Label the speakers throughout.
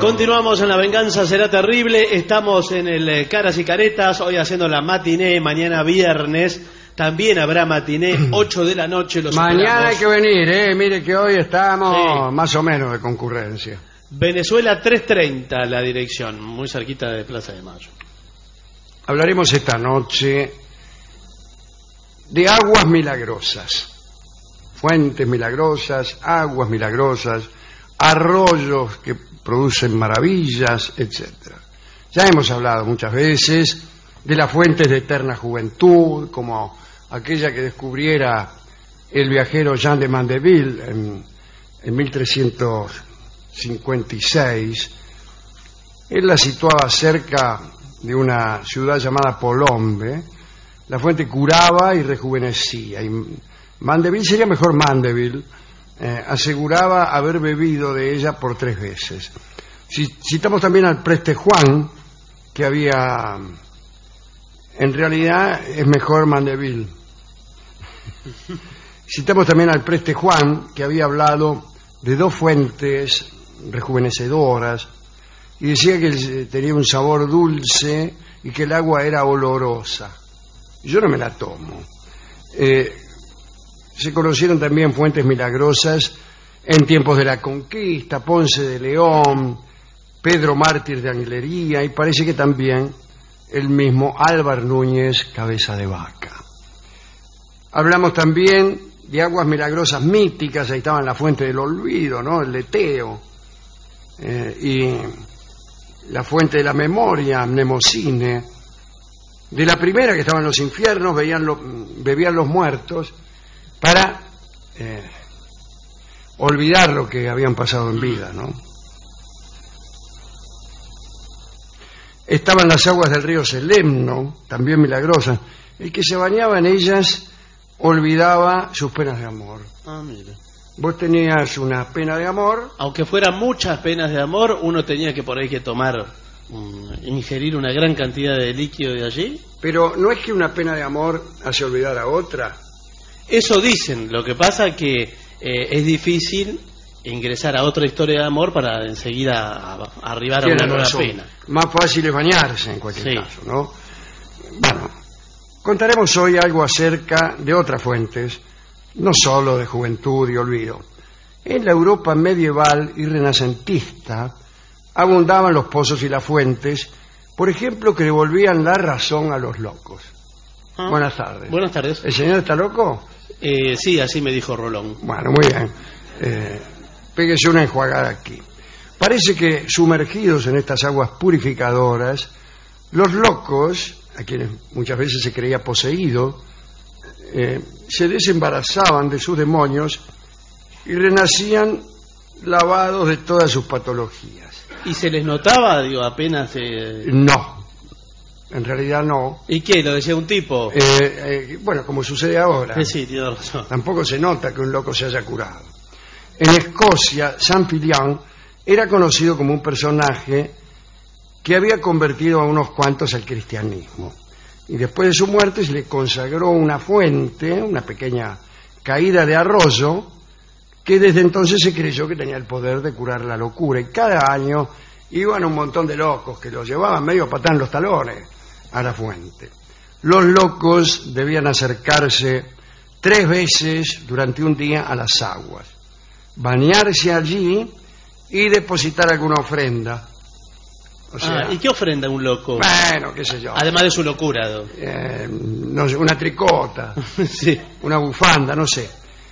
Speaker 1: Continuamos en La Venganza Será Terrible. Estamos en el Caras y Caretas, hoy haciendo la matiné. Mañana viernes también habrá matiné, 8 de la noche.
Speaker 2: Mañana hay que venir, mire que hoy estamos más o menos de concurrencia.
Speaker 1: Venezuela 330 la dirección, muy cerquita de Plaza de Mayo.
Speaker 2: Hablaremos esta noche de aguas milagrosas, fuentes milagrosas, aguas milagrosas, arroyos que producen maravillas, etcétera. Ya hemos hablado muchas veces de las fuentes de eterna juventud, como aquella que descubriera el viajero Jean de Mandeville en 1356. Él la situaba cerca de una ciudad llamada Polombe. La fuente curaba y rejuvenecía. Y Mandeville, sería mejor Mandeville, aseguraba haber bebido de ella por 3 veces. Citamos también al preste Juan, que había... En realidad es mejor Mandeville. Citamos también al preste Juan, que había hablado de 2 fuentes rejuvenecedoras y decía que tenía un sabor dulce y que el agua era olorosa. Yo no me la tomo. Se conocieron también fuentes milagrosas en tiempos de la conquista, Ponce de León, Pedro Mártir de Anglería y parece que también el mismo Álvar Núñez Cabeza de Vaca. Hablamos también de aguas milagrosas míticas, ahí estaban la fuente del olvido, ¿no? El leteo, y la fuente de la memoria, Mnemosine. De la primera, que estaba en los infiernos, bebían los muertos para olvidar lo que habían pasado en vida, ¿no? Estaban las aguas del río Selemno, también milagrosas. El que se bañaba en ellas olvidaba sus penas de amor.
Speaker 1: Ah, mira.
Speaker 2: Vos tenías una pena de amor.
Speaker 1: Aunque fueran muchas penas de amor, uno tenía que por ahí que tomar, ingerir una gran cantidad de líquido de allí.
Speaker 2: Pero no es que una pena de amor hace olvidar a otra.
Speaker 1: Eso dicen. Lo que pasa que es difícil ingresar a otra historia de amor para enseguida arribar a una nueva pena.
Speaker 2: Más fácil es bañarse en cualquier caso, ¿no? Bueno, contaremos hoy algo acerca de otras fuentes, no solo de juventud y olvido. En la Europa medieval y renacentista abundaban los pozos y las fuentes, por ejemplo, que devolvían la razón a los locos. Buenas tardes.
Speaker 1: Buenas tardes.
Speaker 2: ¿El señor está loco?
Speaker 1: Sí, así me dijo Rolón.
Speaker 2: Bueno, muy bien. Péguese una enjuagada aquí. Parece que sumergidos en estas aguas purificadoras, los locos, a quienes muchas veces se creía poseído, se desembarazaban de sus demonios y renacían lavados de todas sus patologías.
Speaker 1: ¿Y se les notaba, digo, apenas?
Speaker 2: No, en realidad no.
Speaker 1: ¿Y qué? ¿Lo decía un tipo?
Speaker 2: Bueno, como sucede ahora.
Speaker 1: Sí, tiene razón.
Speaker 2: Tampoco se nota que un loco se haya curado. En Escocia, San Filián era conocido como un personaje que había convertido a unos cuantos al cristianismo. Y después de su muerte se le consagró una fuente, una pequeña caída de arroyo, que desde entonces se creyó que tenía el poder de curar la locura. Y cada año iban un montón de locos que los llevaban medio patán en los talones a la fuente. Los locos debían acercarse 3 veces durante un día a las aguas, bañarse allí y depositar alguna ofrenda. O sea,
Speaker 1: ¿y qué ofrenda un loco?
Speaker 2: Bueno, qué sé yo.
Speaker 1: Además de su locura.
Speaker 2: No sé, una tricota,
Speaker 1: Sí.
Speaker 2: Una bufanda, no sé.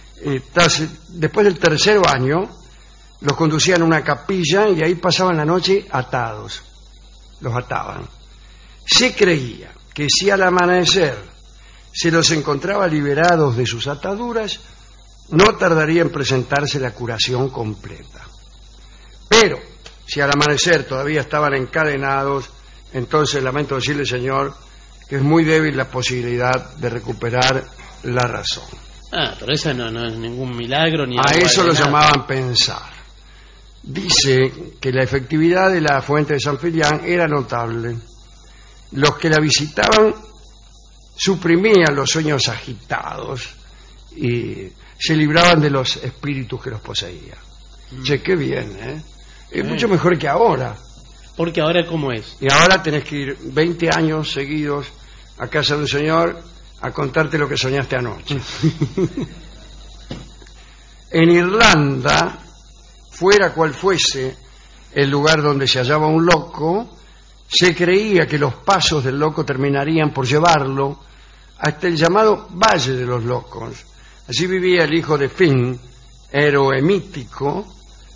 Speaker 2: Después del 3er baño, los conducían a una capilla y ahí pasaban la noche atados. Los ataban. Se creía que si al amanecer se los encontraba liberados de sus ataduras, no tardaría en presentarse la curación completa. Pero si al amanecer todavía estaban encadenados, entonces lamento decirle, señor, que es muy débil la posibilidad de recuperar la razón.
Speaker 1: Pero eso no es ningún milagro ni...
Speaker 2: A eso lo llamaban pensar. Dice que la efectividad de la fuente de San Filián era notable. Los que la visitaban suprimían los sueños agitados y se libraban de los espíritus que los poseían. Che, qué bien, ¿eh? Es mucho mejor que ahora.
Speaker 1: Porque ahora, ¿cómo es?
Speaker 2: Y ahora tenés que ir 20 años seguidos a casa de un señor a contarte lo que soñaste anoche. En Irlanda, fuera cual fuese el lugar donde se hallaba un loco, se creía que los pasos del loco terminarían por llevarlo hasta el llamado Valle de los Locos. Allí vivía el hijo de Finn, héroe mítico,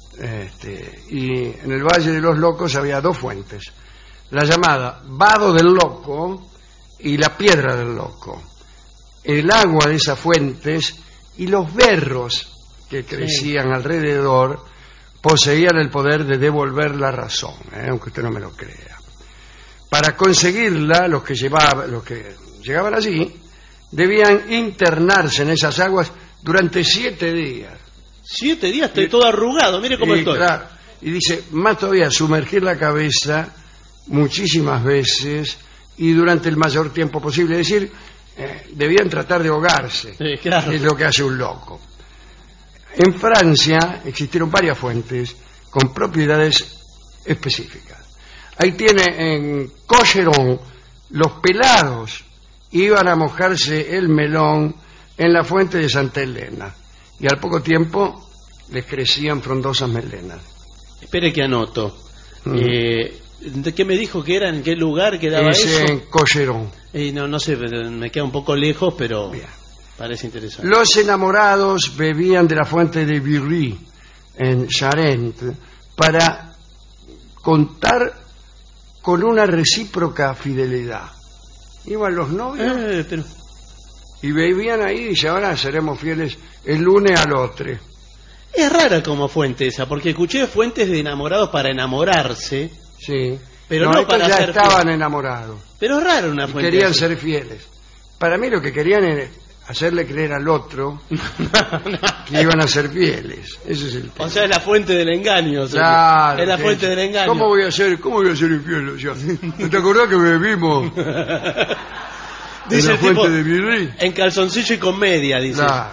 Speaker 2: y en el Valle de los Locos había dos fuentes, la llamada Vado del Loco y la Piedra del Loco. El agua de esas fuentes y los berros que crecían alrededor poseían el poder de devolver la razón, aunque usted no me lo crea. Para conseguirla, los que llegaban allí debían internarse en esas aguas durante 7 días.
Speaker 1: 7 días, estoy todo arrugado, mire cómo estoy.
Speaker 2: Claro, y dice, más todavía, sumergir la cabeza muchísimas veces y durante el mayor tiempo posible. Es decir, debían tratar de ahogarse,
Speaker 1: sí, claro.
Speaker 2: Es lo que hace un loco. En Francia existieron varias fuentes con propiedades específicas. Ahí tiene en Cocheron, los pelados iban a mojarse el melón en la fuente de Santa Elena y al poco tiempo les crecían frondosas melenas.
Speaker 1: Espere que anoto. ¿De qué me dijo que era? ¿En qué lugar quedaba eso?
Speaker 2: En Cocheron.
Speaker 1: No sé, me queda un poco lejos, pero
Speaker 2: bien,
Speaker 1: parece interesante.
Speaker 2: Los enamorados bebían de la fuente de Viry en Charente para contar con una recíproca fidelidad. Iban los novios y bebían ahí y dice, ahora seremos fieles el lunes al otro.
Speaker 1: Es rara como fuente esa, porque escuché fuentes de enamorados para enamorarse.
Speaker 2: Sí,
Speaker 1: pero no para
Speaker 2: ya
Speaker 1: ser
Speaker 2: estaban
Speaker 1: fieles.
Speaker 2: Enamorados.
Speaker 1: Pero es raro una fuente.
Speaker 2: Querían
Speaker 1: así.
Speaker 2: ser fieles. Para mí lo que querían era hacerle creer al otro que iban a ser fieles. Ese es el tema.
Speaker 1: O sea, es la fuente del engaño.
Speaker 2: Claro,
Speaker 1: es la fuente del engaño.
Speaker 2: ¿Cómo voy a ser infiel? O sea, ¿no te acordás que bebimos
Speaker 1: Dice
Speaker 2: en la
Speaker 1: el
Speaker 2: fuente
Speaker 1: tipo,
Speaker 2: de Viry?
Speaker 1: en calzoncillo y con media, dice.
Speaker 2: Claro.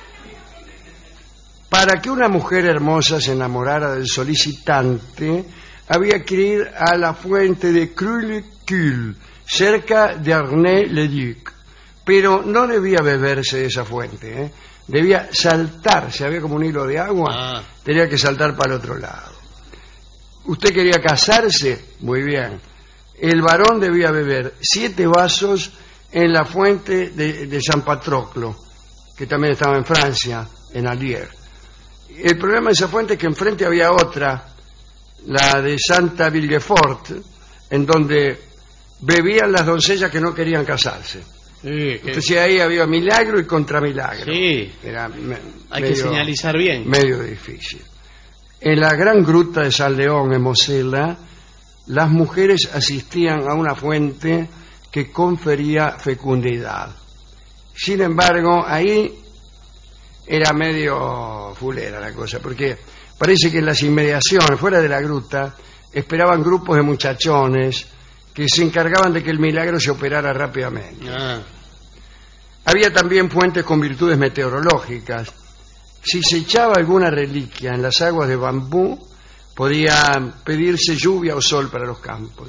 Speaker 2: Para que una mujer hermosa se enamorara del solicitante, había que ir a la fuente de Cruelle-Cul, cerca de Arnay-le-Duc. Pero no debía beberse de esa fuente, debía saltarse, había como un hilo de agua, tenía que saltar para el otro lado. ¿Usted quería casarse? Muy bien. El varón debía beber 7 vasos en la fuente de San Patroclo, que también estaba en Francia, en Allier. El problema de esa fuente es que enfrente había otra, la de Santa Villefort, en donde bebían las doncellas que no querían casarse.
Speaker 1: Sí,
Speaker 2: entonces ahí había milagro y contramilagro.
Speaker 1: Sí,
Speaker 2: era
Speaker 1: hay que señalizar bien.
Speaker 2: Medio difícil. En la gran gruta de San León, en Mosela, las mujeres asistían a una fuente que confería fecundidad. Sin embargo, ahí era medio fulera la cosa, porque parece que en las inmediaciones, fuera de la gruta, esperaban grupos de muchachones que se encargaban de que el milagro se operara rápidamente. Había también fuentes con virtudes meteorológicas. Si se echaba alguna reliquia en las aguas de bambú, podía pedirse lluvia o sol para los campos.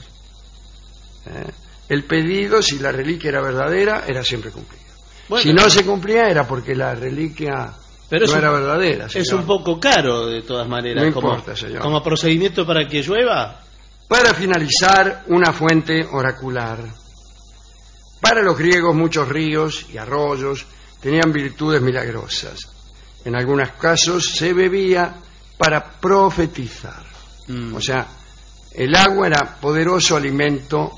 Speaker 2: El pedido, si la reliquia era verdadera, era siempre cumplido. Bueno, si no se cumplía, era porque la reliquia no era verdadera.
Speaker 1: Es un poco caro, de todas maneras.
Speaker 2: No importa, señor.
Speaker 1: Como procedimiento para que llueva.
Speaker 2: Para finalizar, una fuente oracular. Para los griegos, muchos ríos y arroyos tenían virtudes milagrosas. En algunos casos se bebía para profetizar. O sea, el agua era poderoso alimento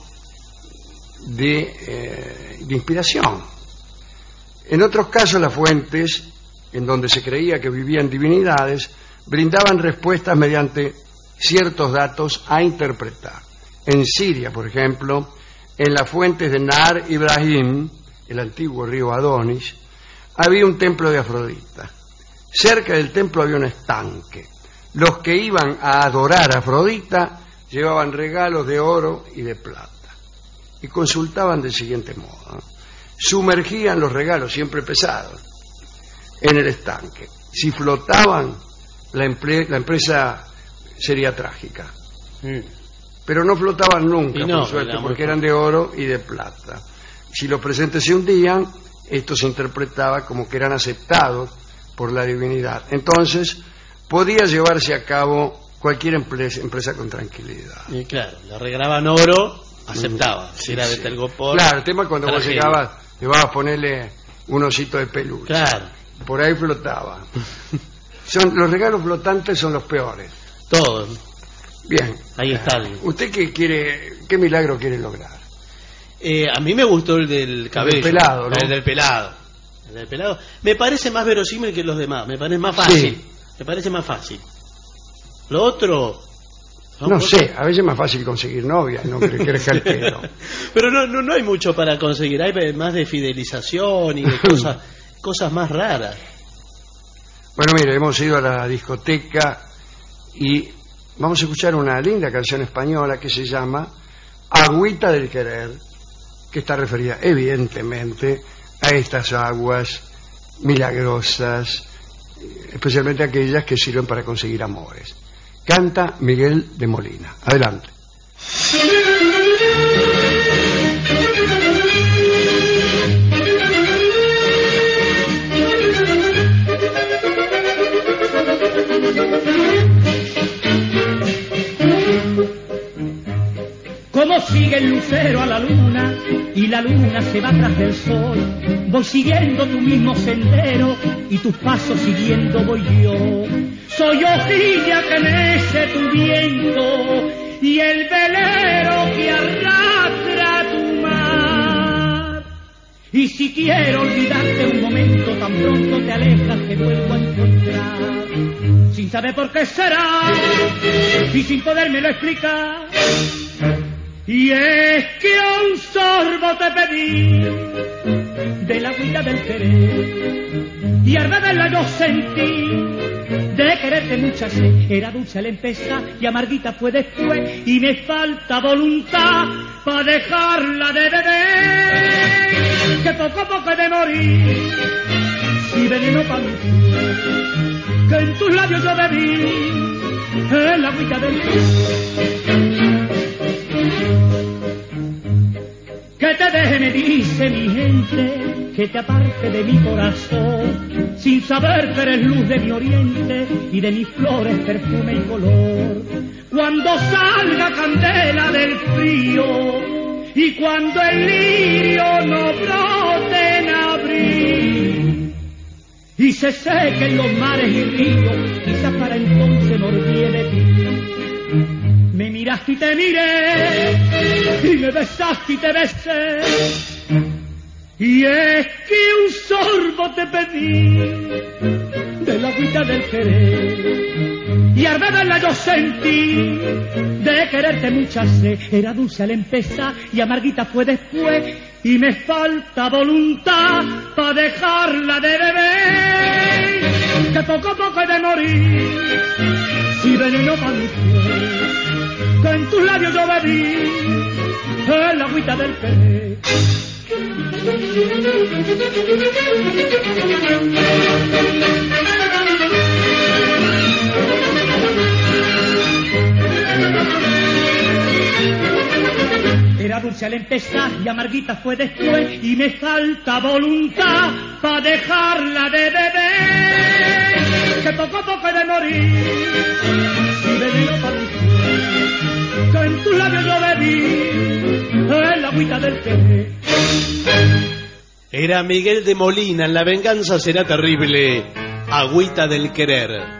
Speaker 2: de inspiración. En otros casos, las fuentes, en donde se creía que vivían divinidades, brindaban respuestas mediante ciertos datos a interpretar. En Siria, por ejemplo, en las fuentes de Nar Ibrahim, el antiguo río Adonis, había un templo de Afrodita. Cerca del templo había un estanque. Los que iban a adorar a Afrodita llevaban regalos de oro y de plata. Y consultaban del siguiente modo. Sumergían los regalos, siempre pesados, en el estanque. Si flotaban, la empresa sería trágica. Pero no flotaban nunca, por suerte, porque eran de oro y de plata. Si los presentes se hundían, esto se interpretaba como que eran aceptados por la divinidad. Entonces, podía llevarse a cabo cualquier empresa con tranquilidad.
Speaker 1: Y claro, le regalaban oro, aceptaba. Si era de Telgopor.
Speaker 2: Claro, el tema es cuando vos llegabas, le vas a ponerle un osito de peluche.
Speaker 1: Claro.
Speaker 2: Por ahí flotaba. Los regalos flotantes son los peores.
Speaker 1: Todos.
Speaker 2: Bien.
Speaker 1: Ahí está.
Speaker 2: ¿Usted qué milagro quiere lograr?
Speaker 1: A mí me gustó el del cabello.
Speaker 2: El del pelado, ¿no?
Speaker 1: El del pelado. El del pelado. Me parece más verosímil que los demás. Me parece más fácil. Sí. Me parece más fácil. Lo otro...
Speaker 2: No sé, a veces es más fácil conseguir novia, no crees al pelo.
Speaker 1: Pero no hay mucho para conseguir. Hay más de fidelización y de cosas más raras.
Speaker 2: Bueno, mire, hemos ido a la discoteca y vamos a escuchar una linda canción española que se llama Agüita del Querer, que está referida evidentemente a estas aguas milagrosas, especialmente aquellas que sirven para conseguir amores. Canta Miguel de Molina. Adelante.
Speaker 3: Como sigue el lucero a la luna y la luna se va tras del sol, voy siguiendo tu mismo sendero y tus pasos siguiendo voy yo. Soy hojilla que mece tu viento y el velero que arrastra tu mar. Y si quiero olvidarte un momento, tan pronto te alejas te vuelvo a encontrar. Sin saber por qué será y sin podérmelo explicar. Y es que a un sorbo te pedí de la agüita del querer y al beberla yo sentí de quererte mucha sed. Era dulce al empezar y amarguita fue después y me falta voluntad para dejarla de beber, que poco a poco he de morir si veneno pa' mi piel, que en tus labios yo bebí en la agüita del querer. Que te deje, me dice mi gente, que te aparte de mi corazón, sin saber que eres luz de mi oriente y de mis flores perfume y color. Cuando salga candela del frío y cuando el lirio no brote en abril y se sequen los mares y ríos, quizás para entonces me olvide de ti. Me miraste y te miré, y me besaste y te besé, y es que un sorbo te pedí de la agüita del querer, y al beberla yo sentí de quererte mucha sed. Era dulce al empezar y amarguita fue después, y me falta voluntad para dejarla de beber, que poco a poco he de morir si veneno pa' mi piel, que en tus labios yo bebí el agüita del querer. Era dulce al empezar y amarguita fue después y me falta voluntad para dejarla de beber, que poco a poco he de morir si veneno pa' mi piel, que en tus labios yo bebí el agüita del querer.
Speaker 1: Era Miguel de Molina, en La venganza será terrible, Agüita del Querer.